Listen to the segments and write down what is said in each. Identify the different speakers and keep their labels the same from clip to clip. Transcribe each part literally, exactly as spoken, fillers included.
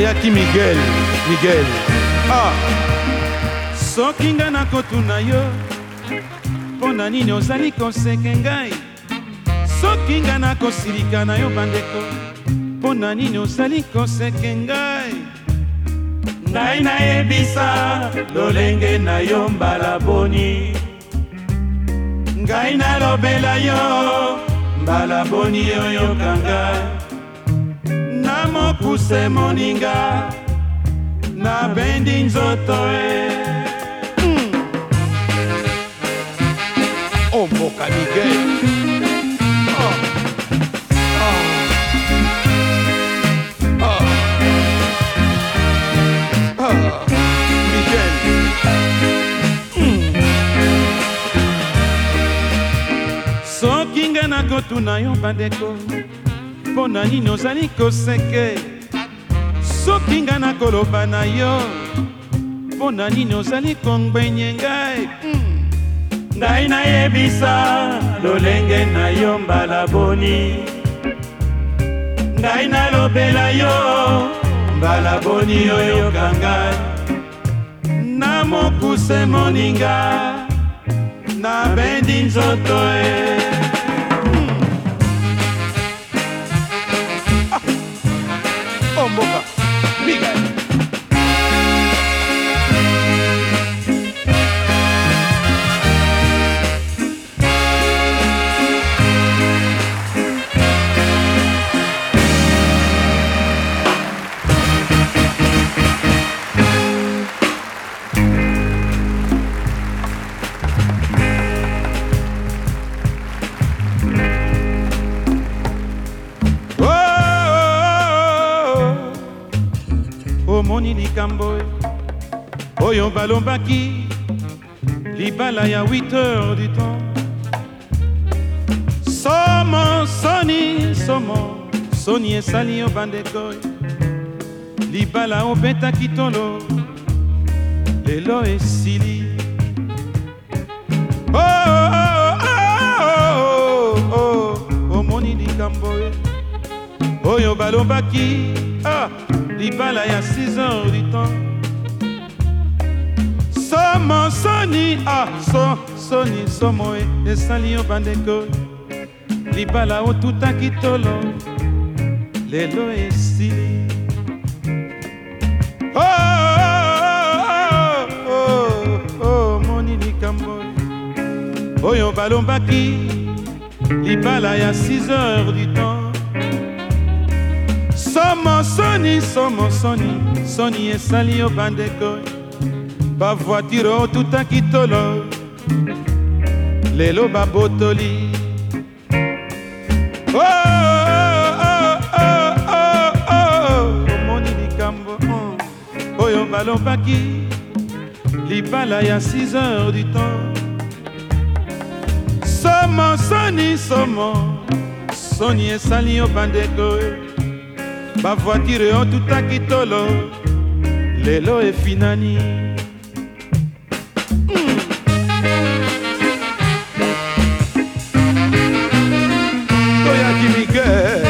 Speaker 1: toyaki Miguel Miguel ah soki nga nakotuna yo mpo na nini ozali koseke ngai soki nga nakosilika na yo bandeko mpo na nini ozali koseke ngai ngai nayebisa lolenge na yo mbala boni ngai nalobela yo mbala boni oyoka ngai na mokuse moninga na bendi nzoto e mm. Oh mboka Miguel oh. Oh. Oh. Oh. Miguel mm. soki nga nakotuna yo bandeko mpo na nini ozali koseke soki nga nakoloba na yo mpo na nini ozali kongbenye ngai ngai nayebisa lolenge na yo mbala boni ngai nalobela yo mbala boni oyoka ngai na mokuse moninga na bendi nzoto e oh mboka Miguel omoni likambo oyo balombaki libala ya huit heures du temps somo soni somo soni esali yo bandeko libala obetaki tolo lelo esili oh, oh, oh, oh, oh, omoni likambo oyo balombaki ah, libala ya six heures du temps somo soni ah so soni somo esali yo bandeko libala otutaki tolo lelo esili oh, oh, oh, oh, oh, moni likambo oyo balombaki libala ya six heures du temps somo soni somo soni soni esali yo bandeko bavoitire otutaki tolo lelo babotoli oh, oh, oh, oh, oh, omoni likambo oh. Oyo balombaki libala ya six heures du temps somo soni somo soni esali yo bandeko bavoitire otutaki tolo lelo efinani mm. Toyaki Miguel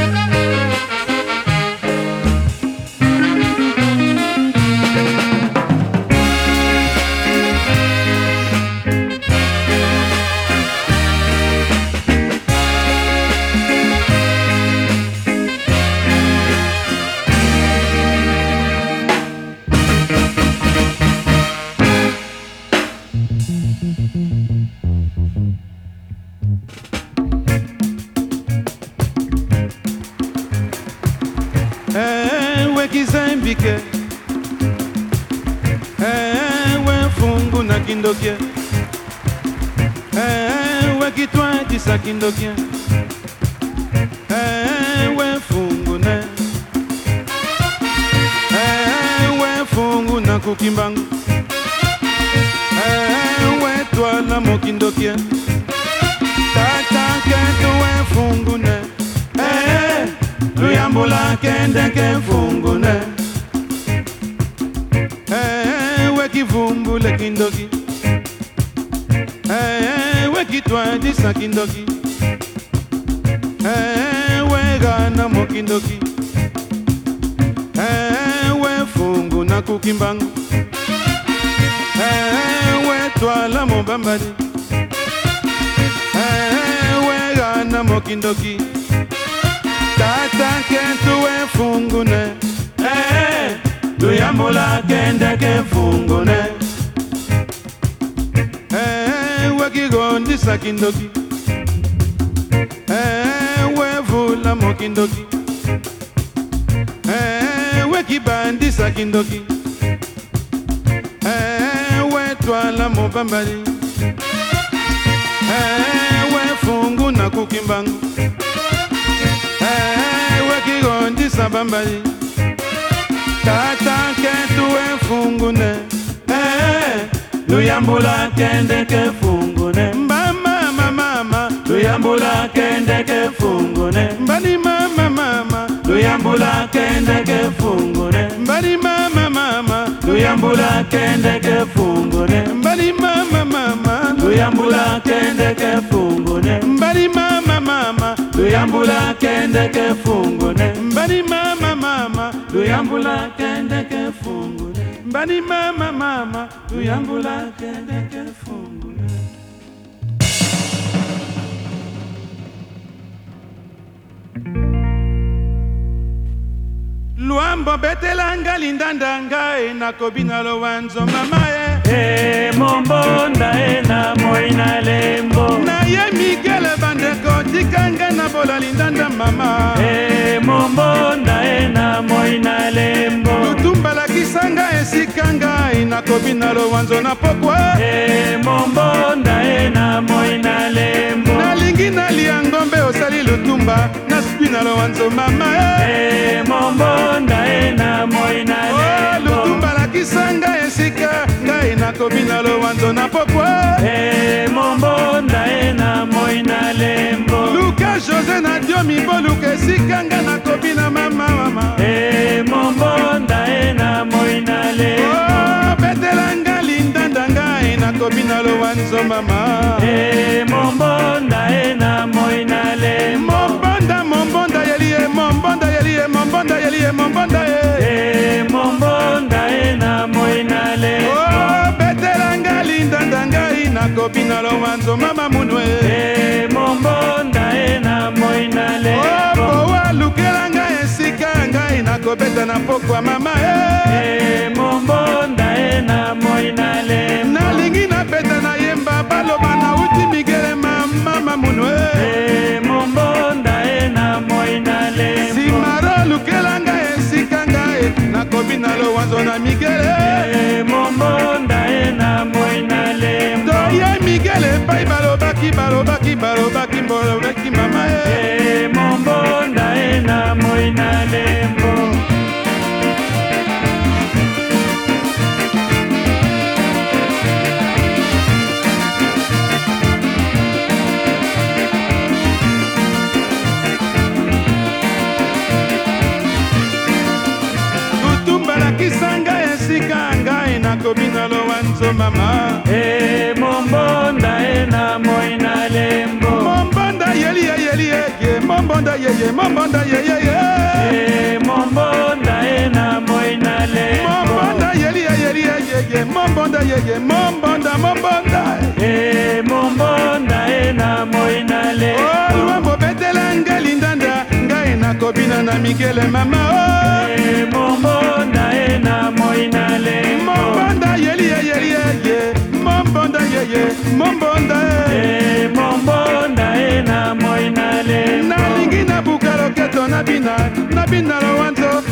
Speaker 1: ewe kizembike ewe fungu na kindokie ewe kitwatisa kindokie ewe fungu ne ewe fungu na kukimbangu ewe twala mokindokie tataketuwe fungu ne luyambula kendeke fungune ewe kivumbule kindoki ewe kitwadisa kindoki ewe gana mokindoki ewe fungu na kukimbangu ewe twala mobambali ewe gana mokindoki tata kentuwe fungune tuyambula kendeke fungune ewe kigondisa kindoki ewe vula mokindoki ewe kibandisa kindoki ewe twala mobambali ewe fungu na kukimbangu ewe kigondisa bambali tata kentuwe fungune luyambula kendeke fungune mama mama luyambula kendeke fungune mbali mama mama luyambula kendeke fungune mbali mama mama luyambula kendeke fungune mbali mama mama luyambula kendeke fungune mbali mama mama luyambula kendeke fungune mbali mama mama luyambula kendeke fungune mbali mama mama luyambula kendeke fungune. Luambo betelanga lindandanga ena kobina lo wanzo mama e
Speaker 2: e mombonda ena moina lembo
Speaker 1: na ye Miguel bandeko tikanga na bola lindanda mama
Speaker 2: e mombonda ena moina lembo
Speaker 1: lutumba la kisanga esikanga ena kobina lo wanzo na pokwa
Speaker 2: e mombonda ena moina lembo
Speaker 1: na lingi na liangombe osali lutumba na spina lo wanzo mama
Speaker 2: e mombonda ena moina lembo
Speaker 1: lutumba la kisanga esika ngai na kobina lo wanzo na pokwa
Speaker 2: e mombonda ena moina lembo
Speaker 1: luka José na dio miboluka esika nga na kobina mama mama
Speaker 2: e mombonda ena moina lembo
Speaker 1: betelanga lindanda ngai na kobina lo wanzo mama
Speaker 2: e mombonda ena moina lembo
Speaker 1: mombonda mombonda yelie mombonda yelie mombonda yelie mombonda
Speaker 2: e mombonda ena moina lembo
Speaker 1: betelanga lindanda ngai na kobina lo wanzo mama munwe
Speaker 2: e mombonda ena moina lembo
Speaker 1: bowa lukelanga esika ngai na kobeta na pokwa mama
Speaker 2: e mombonda ena moina lembo
Speaker 1: nalingi na beta na yemba baloba na uti migele mama munwe
Speaker 2: e mombonda ena moina lembo
Speaker 1: simaro lukelanga esika ngai na kobina lo wanzo na migele
Speaker 2: e mombonda ena moina lembo
Speaker 1: doye migele pai balobaki balobaki balobaki bolobeki mama
Speaker 2: e mombonda ena moina lembo
Speaker 1: kisanga esika ngai na kobina lo wanzo mama
Speaker 2: e mombonda ena moina lembo
Speaker 1: mombonda yeli yeli ye mombonda ye ye mombonda ye ye ye
Speaker 2: e mombonda ena moina lembo
Speaker 1: mombonda yeli yeli ye mombonda ye ye mombonda mombonda
Speaker 2: e mombonda ena moina lembo
Speaker 1: oh luambo betelanga lindanda ngai na kobina na Miguel mama oh
Speaker 2: e mombonda ena moina lembo
Speaker 1: mombonda yeli yeli ye mombonda ye ye mombonda
Speaker 2: e mombonda ena moina lembo
Speaker 1: nalingi na bukalo keto na bina na bina lo wanzo